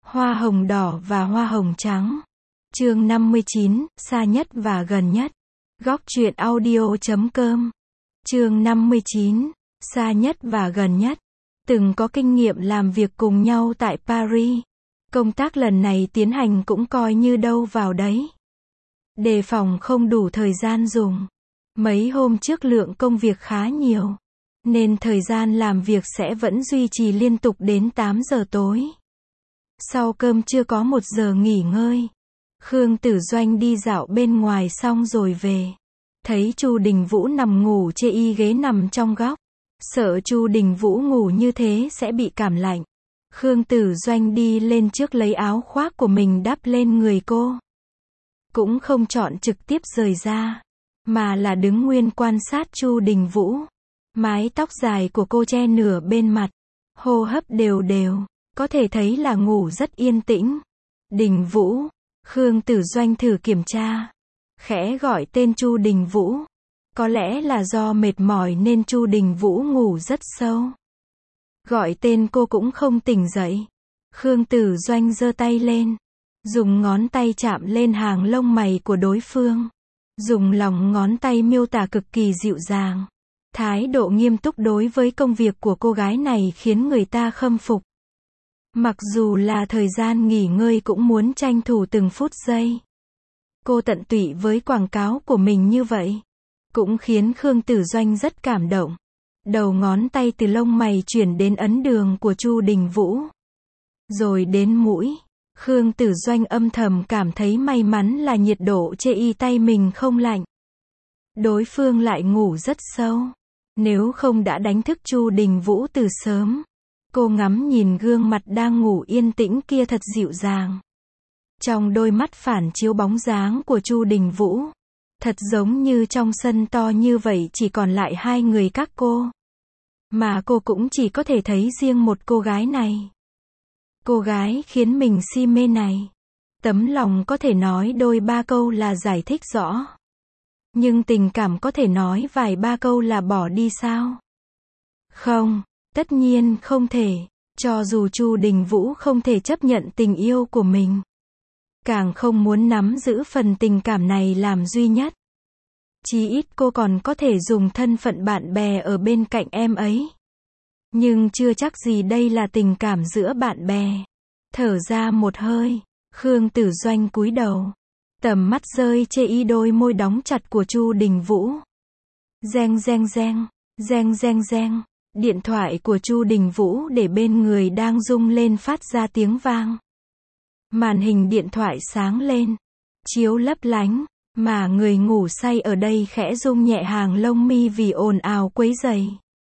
Hoa hồng đỏ và hoa hồng trắng. Chương 59, xa nhất và gần nhất. Góc truyện audio.com. Chương 59, xa nhất và gần nhất. Từng có kinh nghiệm làm việc cùng nhau tại Paris. Công tác lần này tiến hành cũng coi như đâu vào đấy. Đề phòng không đủ thời gian dùng. Mấy hôm trước lượng công việc khá nhiều, nên thời gian làm việc sẽ vẫn duy trì liên tục đến 8 giờ tối. Sau cơm trưa có 1 giờ nghỉ ngơi. Khương Tử Doanh đi dạo bên ngoài xong rồi về. Thấy Chu Đình Vũ nằm ngủ chê y ghế nằm trong góc. Sợ Chu Đình Vũ ngủ như thế sẽ bị cảm lạnh. Khương Tử Doanh đi lên trước lấy áo khoác của mình đắp lên người cô. Cũng không chọn trực tiếp rời ra, mà là đứng nguyên quan sát Chu Đình Vũ. Mái tóc dài của cô che nửa bên mặt, hô hấp đều đều, có thể thấy là ngủ rất yên tĩnh. Đình Vũ. Khương Tử Doanh thử kiểm tra, khẽ gọi tên Chu Đình Vũ. Có lẽ là do mệt mỏi nên Chu Đình Vũ ngủ rất sâu. Gọi tên cô cũng không tỉnh dậy. Khương Tử Doanh giơ tay lên, dùng ngón tay chạm lên hàng lông mày của đối phương. Dùng lòng ngón tay miêu tả cực kỳ dịu dàng. Thái độ nghiêm túc đối với công việc của cô gái này khiến người ta khâm phục. Mặc dù là thời gian nghỉ ngơi cũng muốn tranh thủ từng phút giây. Cô tận tụy với quảng cáo của mình như vậy, cũng khiến Khương Tử Doanh rất cảm động. Đầu ngón tay từ lông mày chuyển đến ấn đường của Chu Đình Vũ, rồi đến mũi. Khương Tử Doanh âm thầm cảm thấy may mắn là nhiệt độ chê y tay mình không lạnh. Đối phương lại ngủ rất sâu. Nếu không đã đánh thức Chu Đình Vũ từ sớm. Cô ngắm nhìn gương mặt đang ngủ yên tĩnh kia thật dịu dàng. Trong đôi mắt phản chiếu bóng dáng của Chu Đình Vũ. Thật giống như trong sân to như vậy chỉ còn lại hai người các cô. Mà cô cũng chỉ có thể thấy riêng một cô gái này. Cô gái khiến mình si mê này. Tấm lòng có thể nói đôi ba câu là giải thích rõ. Nhưng tình cảm có thể nói vài ba câu là bỏ đi sao? Không, tất nhiên không thể. Cho dù Chu Đình Vũ không thể chấp nhận tình yêu của mình, càng không muốn nắm giữ phần tình cảm này làm duy nhất. Chí ít cô còn có thể dùng thân phận bạn bè ở bên cạnh em ấy. Nhưng chưa chắc gì đây là tình cảm giữa bạn bè. Thở ra một hơi, Khương Tử Doanh cúi đầu. Tầm mắt rơi chê y đôi môi đóng chặt của Chu Đình Vũ. Reng reng reng, reng reng reng. Điện thoại của Chu Đình Vũ để bên người đang rung lên phát ra tiếng vang. Màn hình điện thoại sáng lên, chiếu lấp lánh, mà người ngủ say ở đây khẽ rung nhẹ hàng lông mi vì ồn ào quấy rầy.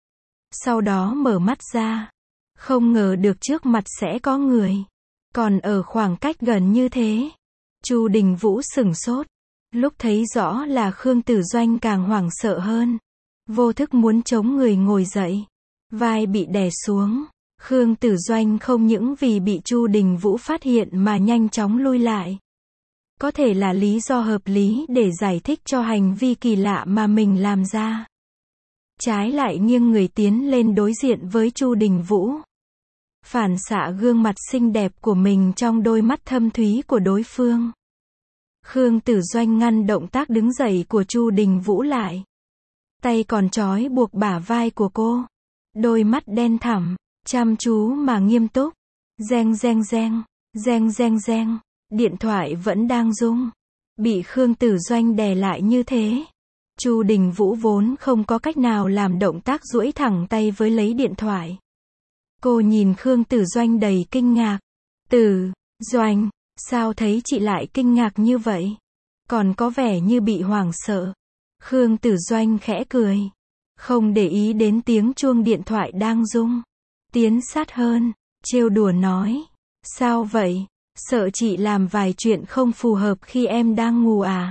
Sau đó mở mắt ra, không ngờ được trước mặt sẽ có người, còn ở khoảng cách gần như thế. Chu Đình Vũ sửng sốt, lúc thấy rõ là Khương Tử Doanh càng hoảng sợ hơn. Vô thức muốn chống người ngồi dậy, vai bị đè xuống. Khương Tử Doanh không những vì bị Chu Đình Vũ phát hiện mà nhanh chóng lui lại. Có thể là lý do hợp lý để giải thích cho hành vi kỳ lạ mà mình làm ra. Trái lại nghiêng người tiến lên đối diện với Chu Đình Vũ. Phản xạ gương mặt xinh đẹp của mình trong đôi mắt thâm thúy của đối phương. Khương Tử Doanh ngăn động tác đứng dậy của Chu Đình Vũ lại. Tay còn trói buộc bả vai của cô. Đôi mắt đen thẳm, chăm chú mà nghiêm túc. Reng reng reng, reng reng reng. Điện thoại vẫn đang rung. Bị Khương Tử Doanh đè lại như thế. Chu Đình Vũ vốn không có cách nào làm động tác duỗi thẳng tay với lấy điện thoại. Cô nhìn Khương Tử Doanh đầy kinh ngạc. Tử Doanh, sao thấy chị lại kinh ngạc như vậy? Còn có vẻ như bị hoảng sợ. Khương Tử Doanh khẽ cười, không để ý đến tiếng chuông điện thoại đang rung. Tiến sát hơn, trêu đùa nói. Sao vậy? Sợ chị làm vài chuyện không phù hợp khi em đang ngủ à?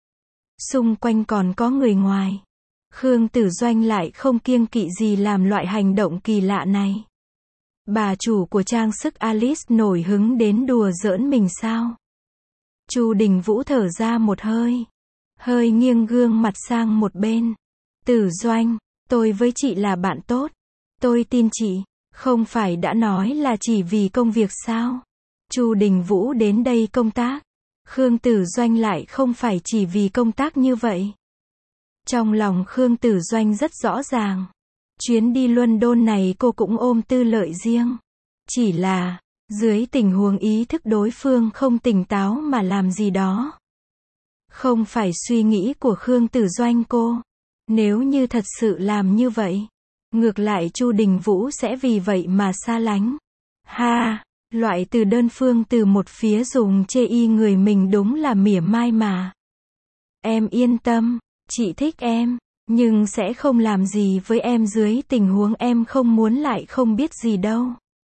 Xung quanh còn có người ngoài. Khương Tử Doanh lại không kiêng kỵ gì làm loại hành động kỳ lạ này. Bà chủ của trang sức Alice nổi hứng đến đùa giỡn mình sao? Chu Đình Vũ thở ra một hơi. Hơi nghiêng gương mặt sang một bên. Tử Doanh, tôi với chị là bạn tốt. Tôi tin chị. Không phải đã nói là chỉ vì công việc sao? Chu Đình Vũ đến đây công tác. Khương Tử Doanh lại không phải chỉ vì công tác như vậy. Trong lòng Khương Tử Doanh rất rõ ràng. Chuyến đi London này cô cũng ôm tư lợi riêng. Chỉ là, dưới tình huống ý thức đối phương không tỉnh táo mà làm gì đó. Không phải suy nghĩ của Khương Tử Doanh cô. Nếu như thật sự làm như vậy, ngược lại Chu Đình Vũ sẽ vì vậy mà xa lánh. Ha, loại từ đơn phương từ một phía dùng chê y người mình đúng là mỉa mai mà. Em yên tâm, chị thích em, nhưng sẽ không làm gì với em dưới tình huống em không muốn lại không biết gì đâu.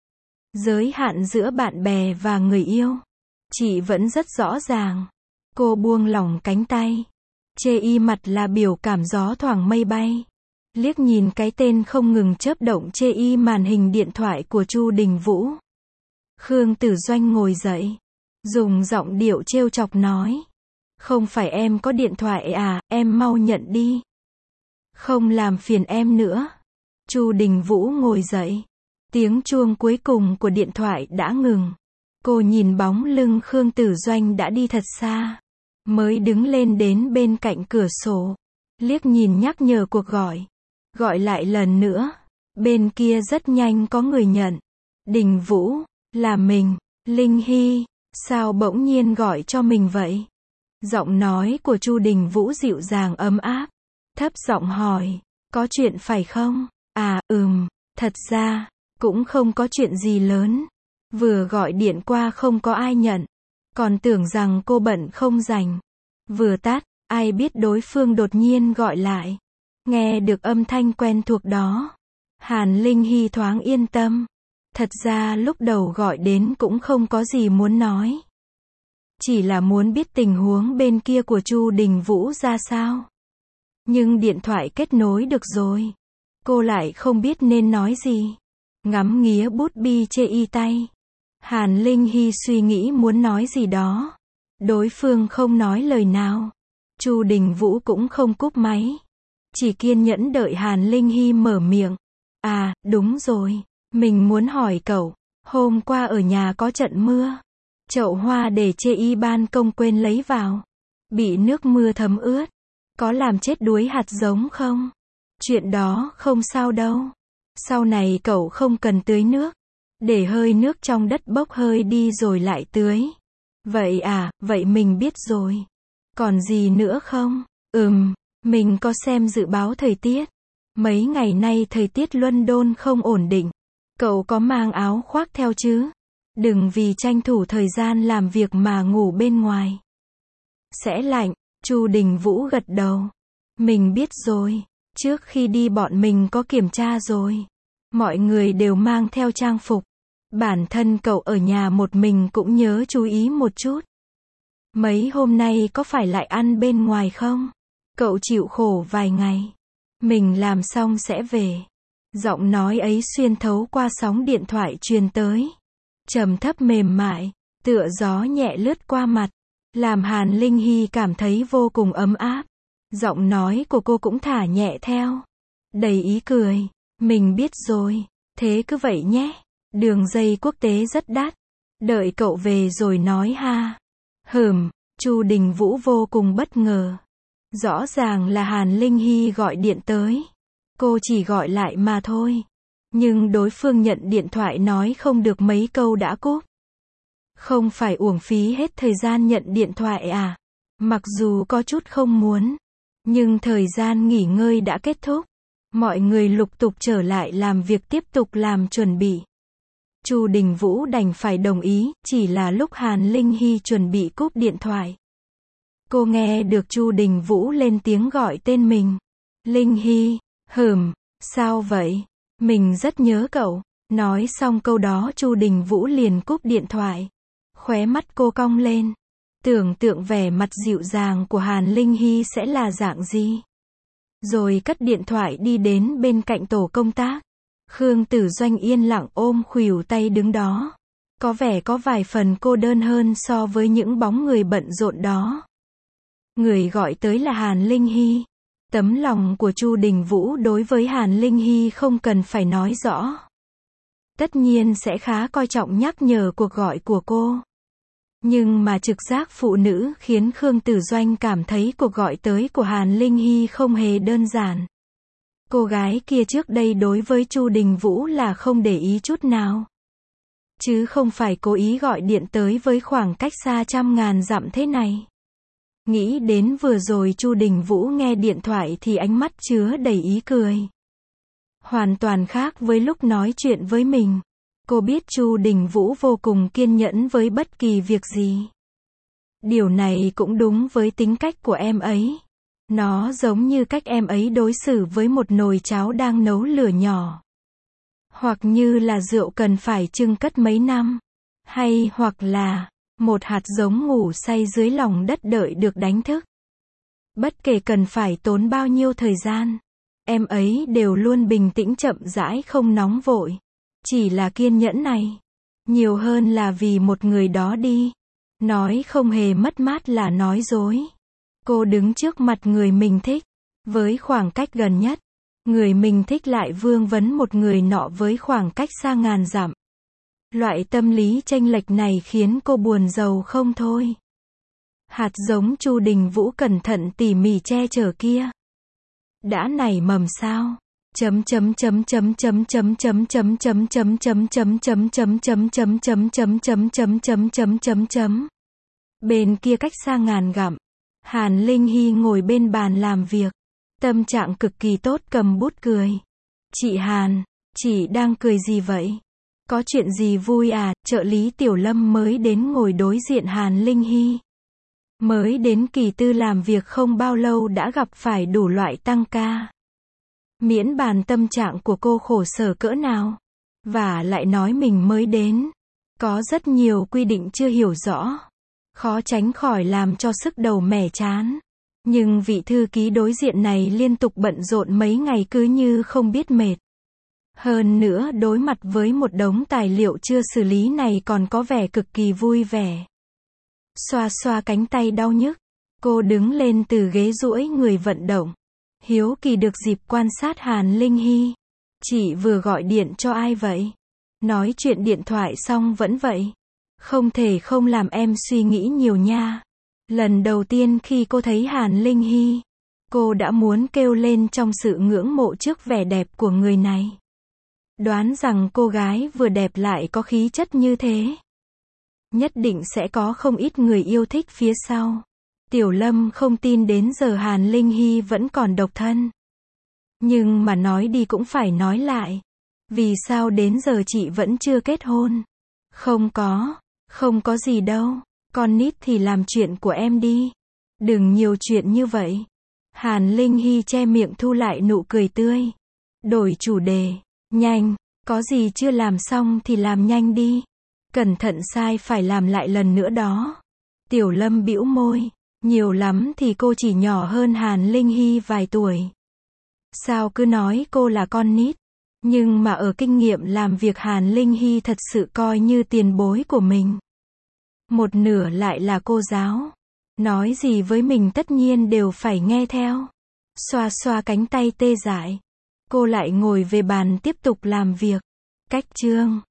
Giới hạn giữa bạn bè và người yêu, chị vẫn rất rõ ràng. Cô buông lỏng cánh tay. Chê y mặt là biểu cảm gió thoảng mây bay. Liếc nhìn cái tên không ngừng chớp động chê y màn hình điện thoại của Chu Đình Vũ. Khương Tử Doanh ngồi dậy, dùng giọng điệu trêu chọc nói. Không phải em có điện thoại à, em mau nhận đi. Không làm phiền em nữa. Chu Đình Vũ ngồi dậy. Tiếng chuông cuối cùng của điện thoại đã ngừng. Cô nhìn bóng lưng Khương Tử Doanh đã đi thật xa. Mới đứng lên đến bên cạnh cửa sổ. Liếc nhìn nhắc nhở cuộc gọi. Gọi lại lần nữa. Bên kia rất nhanh có người nhận. Đình Vũ, là mình, Linh Hy, sao bỗng nhiên gọi cho mình vậy? Giọng nói của Chu Đình Vũ dịu dàng ấm áp. Thấp giọng hỏi, có chuyện phải không? À, thật ra, cũng không có chuyện gì lớn. Vừa gọi điện qua không có ai nhận. Còn tưởng rằng cô bận không rảnh. Vừa tắt, ai biết đối phương đột nhiên gọi lại. Nghe được âm thanh quen thuộc đó. Hàn Linh Hy thoáng yên tâm. Thật ra lúc đầu gọi đến cũng không có gì muốn nói. Chỉ là muốn biết tình huống bên kia của Chu Đình Vũ ra sao. Nhưng điện thoại kết nối được rồi. Cô lại không biết nên nói gì. Ngắm nghía bút bi chê y tay. Hàn Linh Hy suy nghĩ muốn nói gì đó. Đối phương không nói lời nào. Chu Đình Vũ cũng không cúp máy. Chỉ kiên nhẫn đợi Hàn Linh Hy mở miệng. À, đúng rồi. Mình muốn hỏi cậu. Hôm qua ở nhà có trận mưa. Chậu hoa để chê y ban công quên lấy vào. Bị nước mưa thấm ướt. Có làm chết đuối hạt giống không? Chuyện đó không sao đâu. Sau này cậu không cần tưới nước. Để hơi nước trong đất bốc hơi đi rồi lại tưới. Vậy à, vậy mình biết rồi. Còn gì nữa không? Mình có xem dự báo thời tiết. Mấy ngày nay thời tiết London không ổn định. Cậu có mang áo khoác theo chứ? Đừng vì tranh thủ thời gian làm việc mà ngủ bên ngoài. Sẽ lạnh. Chu Đình Vũ gật đầu. Mình biết rồi. Trước khi đi bọn mình có kiểm tra rồi. Mọi người đều mang theo trang phục. Bản thân cậu ở nhà một mình cũng nhớ chú ý một chút. Mấy hôm nay có phải lại ăn bên ngoài không? Cậu chịu khổ vài ngày. Mình làm xong sẽ về. Giọng nói ấy xuyên thấu qua sóng điện thoại truyền tới. Trầm thấp mềm mại, tựa gió nhẹ lướt qua mặt. Làm Hàn Linh Hy cảm thấy vô cùng ấm áp. Giọng nói của cô cũng thả nhẹ theo. Đầy ý cười. Mình biết rồi. Thế cứ vậy nhé. Đường dây quốc tế rất đắt. Đợi cậu về rồi nói ha. Chu Đình Vũ vô cùng bất ngờ. Rõ ràng là Hàn Linh Hy gọi điện tới. Cô chỉ gọi lại mà thôi. Nhưng đối phương nhận điện thoại nói không được mấy câu đã cúp. Không phải uổng phí hết thời gian nhận điện thoại à? Mặc dù có chút không muốn. Nhưng thời gian nghỉ ngơi đã kết thúc. Mọi người lục tục trở lại làm việc tiếp tục làm chuẩn bị. Chu Đình Vũ đành phải đồng ý, chỉ là lúc Hàn Linh Hy chuẩn bị cúp điện thoại. Cô nghe được Chu Đình Vũ lên tiếng gọi tên mình. Linh Hy, sao vậy? Mình rất nhớ cậu. Nói xong câu đó Chu Đình Vũ liền cúp điện thoại. Khóe mắt cô cong lên. Tưởng tượng vẻ mặt dịu dàng của Hàn Linh Hy sẽ là dạng gì. Rồi cất điện thoại đi đến bên cạnh tổ công tác. Khương Tử Doanh yên lặng ôm khuỷu tay đứng đó. Có vẻ có vài phần cô đơn hơn so với những bóng người bận rộn đó. Người gọi tới là Hàn Linh Hy. Tấm lòng của Chu Đình Vũ đối với Hàn Linh Hy không cần phải nói rõ. tất nhiên sẽ khá coi trọng nhắc nhở cuộc gọi của cô. Nhưng mà trực giác phụ nữ khiến Khương Tử Doanh cảm thấy cuộc gọi tới của Hàn Linh Hy không hề đơn giản. Cô gái kia trước đây đối với Chu Đình Vũ là không để ý chút nào. Chứ không phải cố ý gọi điện tới với khoảng cách xa trăm ngàn dặm thế này. Nghĩ đến vừa rồi Chu Đình Vũ nghe điện thoại thì ánh mắt chứa đầy ý cười. Hoàn toàn khác với lúc nói chuyện với mình. Cô biết Chu Đình Vũ vô cùng kiên nhẫn với bất kỳ việc gì. Điều này cũng đúng với tính cách của em ấy. Nó giống như cách em ấy đối xử với một nồi cháo đang nấu lửa nhỏ. Hoặc như là rượu cần phải chưng cất mấy năm. Hay hoặc là một hạt giống ngủ say dưới lòng đất đợi được đánh thức. Bất kể cần phải tốn bao nhiêu thời gian, em ấy đều luôn bình tĩnh chậm rãi không nóng vội. Chỉ là kiên nhẫn này, nhiều hơn là vì một người đó đi. Nói không hề mất mát là nói dối. Cô đứng trước mặt người mình thích, với khoảng cách gần nhất. Người mình thích lại vương vấn một người nọ với khoảng cách xa ngàn dặm. Loại tâm lý chênh lệch này khiến cô buồn rầu không thôi. Hạt giống Chu Đình Vũ cẩn thận tỉ mỉ che chở kia đã nảy mầm sao? Bên kia cách xa ngàn dặm, Hàn Linh Hy ngồi bên bàn làm việc, tâm trạng cực kỳ tốt cầm bút cười. Chị Hàn, chị đang cười gì vậy? Có chuyện gì vui à? Trợ lý Tiểu Lâm mới đến ngồi đối diện Hàn Linh Hy. Mới đến kỳ tư làm việc không bao lâu đã gặp phải đủ loại tăng ca. Miễn bàn tâm trạng của cô khổ sở cỡ nào. Và lại nói mình mới đến. Có rất nhiều quy định chưa hiểu rõ. Khó tránh khỏi làm cho sức đầu mẻ chán. Nhưng vị thư ký đối diện này liên tục bận rộn mấy ngày cứ như không biết mệt. Hơn nữa đối mặt với một đống tài liệu chưa xử lý này còn có vẻ cực kỳ vui vẻ. Xoa xoa cánh tay đau nhức. Cô đứng lên từ ghế duỗi người vận động. Hiếu kỳ được dịp quan sát Hàn Linh Hy. Chị vừa gọi điện cho ai vậy? Nói chuyện điện thoại xong vẫn vậy. Không thể không làm em suy nghĩ nhiều nha. Lần đầu tiên khi cô thấy Hàn Linh Hy, cô đã muốn kêu lên trong sự ngưỡng mộ trước vẻ đẹp của người này. Đoán rằng cô gái vừa đẹp lại có khí chất như thế. Nhất định sẽ có không ít người yêu thích phía sau. Tiểu Lâm không tin đến giờ Hàn Linh Hy vẫn còn độc thân. Nhưng mà nói đi cũng phải nói lại. Vì sao đến giờ chị vẫn chưa kết hôn? Không có gì đâu. Con nít thì làm chuyện của em đi. Đừng nhiều chuyện như vậy. Hàn Linh Hy che miệng thu lại nụ cười tươi. Đổi chủ đề. Nhanh, có gì chưa làm xong thì làm nhanh đi. Cẩn thận sai phải làm lại lần nữa đó. Tiểu Lâm bĩu môi. Nhiều lắm thì cô chỉ nhỏ hơn Hàn Linh Hy vài tuổi. Sao cứ nói cô là con nít. Nhưng mà ở kinh nghiệm làm việc Hàn Linh Hy thật sự coi như tiền bối của mình. Một nửa lại là cô giáo. Nói gì với mình tất nhiên đều phải nghe theo. Xoa xoa cánh tay tê dại. Cô lại ngồi về bàn tiếp tục làm việc. Cách chương